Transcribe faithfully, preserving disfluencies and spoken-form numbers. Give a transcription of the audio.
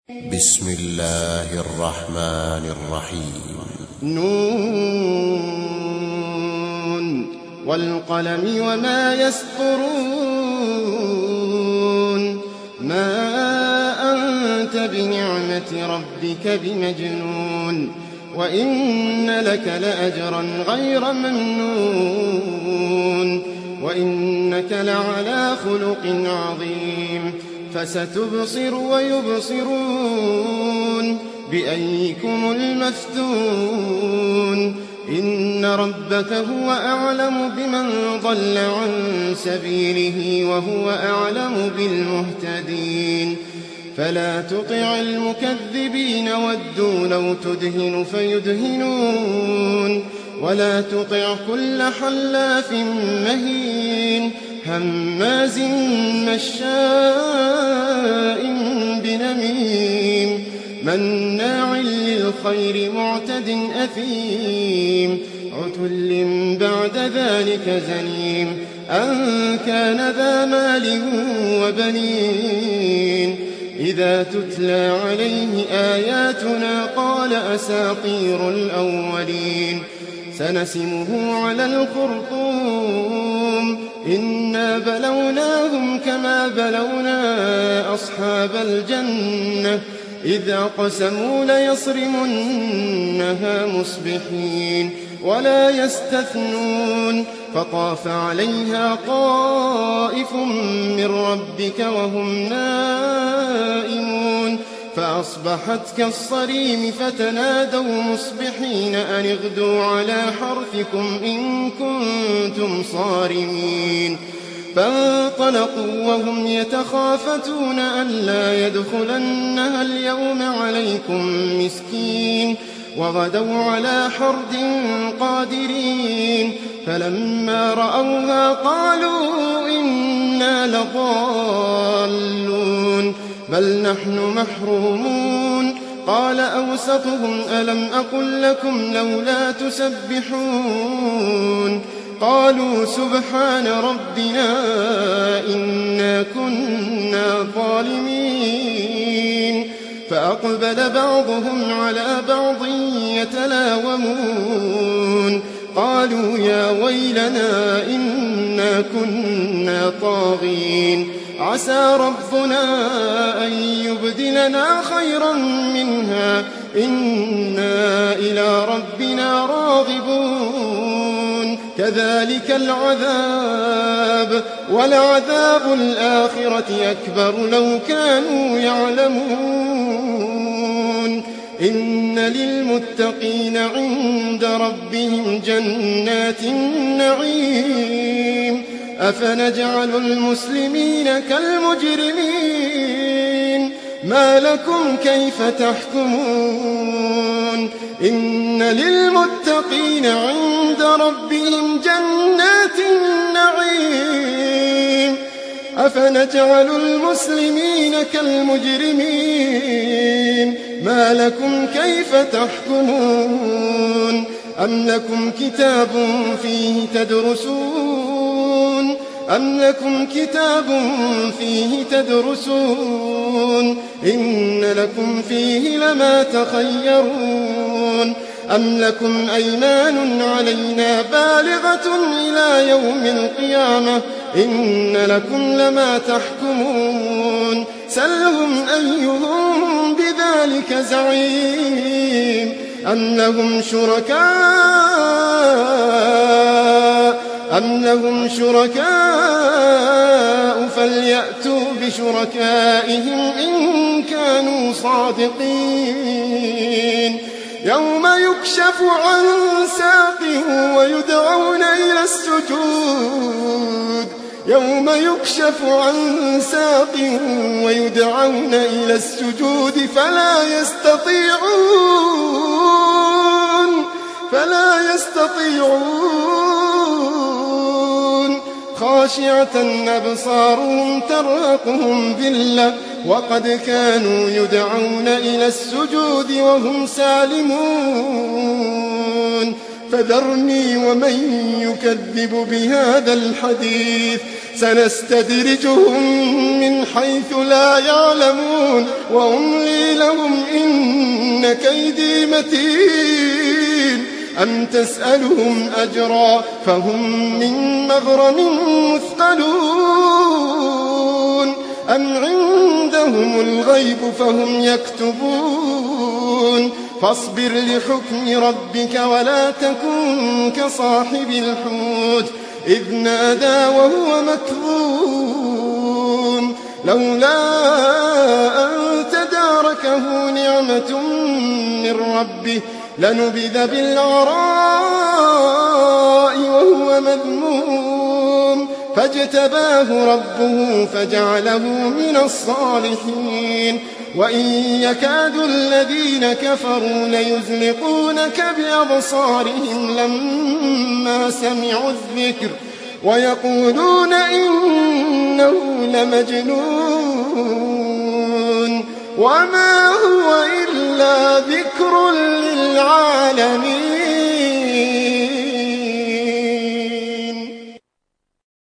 بسم الله الرحمن الرحيم. نون والقلم وما يسطرون ما أنت بنعمة ربك بمجنون وإن لك لأجرا غير ممنون وإنك لعلى خلق عظيم فستبصر ويبصرون بأيكم المفتون إن ربك هو أعلم بمن ضل عن سبيله وهو أعلم بالمهتدين فلا تطع المكذبين ودوا لو تدهن فيدهنون ولا تطع كل حلاف مهين هماز مشاء بنميم مناع للخير معتد أثيم عتل بعد ذلك زنيم أن كان ذا مال وبنين إذا تتلى عليه آياتنا قال أساطير الأولين سنسمه على الخرطوم إنا بلوناهم كما بلونا أصحاب الجنة إذا قسموا ليصرمنها مصبحين ولا يستثنون فطاف عليها طائف من ربك وهم نائمون فأصبحت كالصريم فتنادوا مصبحين أن اغدوا على حرثكم إن كنتم صارمين فانطلقوا وهم يتخافتون ألا يدخلنها اليوم عليكم مسكين وغدوا على حرد قادرين فلما رأوها قالوا إنا لضالون بل نحن محرومون قال أوسطهم ألم أقل لكم لولا تسبحون قالوا سبحان ربنا إنا كنا ظالمين فأقبل بعضهم على بعض يتلاومون قالوا يا ويلنا إنا كنا طاغين عسى ربنا أن يبدلنا خيرا منها إنا إلى ربنا راغبون كذلك العذاب ولعذاب الآخرة أكبر لو كانوا يعلمون إن للمتقين عند ربهم جنات النعيم أفنجعل المسلمين كالمجرمين ما لكم كيف تحكمون إن للمتقين عند ربهم جنات النعيم أفنجعل المسلمين كالمجرمين ما لكم كيف تحكمون أم لكم كتاب فيه تدرسون أم لكم كتاب فيه تدرسون إن لكم فيه لما تخيرون أم لكم أيمان علينا بالغة إلى يوم القيامة إن لكم لما تحكمون سلهم أيهم بذلك زعيم أم لهم شركاء أم لهم شركاء فليأتوا بشركائهم إن كانوا صادقين يوم يكشف عن ساق ويدعون إلى السجود يوم يكشف عن ساق ويدعون إلى السجود فلا يستطيعون فلا يستطيعون خاشعة أبصارهم ترهقهم ذلة وقد كانوا يدعون إلى السجود وهم سالمون فذرني ومن يكذب بهذا الحديث سنستدرجهم من حيث لا يعلمون وأملي لهم إن كيدي متين أم تسألهم أجرا فهم من مغرم مثقلون أم عندهم الغيب فهم يكتبون فاصبر لحكم ربك ولا تكن كصاحب الحوت إذ نادى وهو مكظوم لولا أن تداركه نعمة من ربه لنبذ بالعراء وهو مذموم فاجتباه ربه فجعله من الصالحين وإن يكاد الذين كفروا ليزلقونك بأبصارهم لما سمعوا الذكر ويقولون إنه لمجنون وما هو إلا ذكر للعالمين.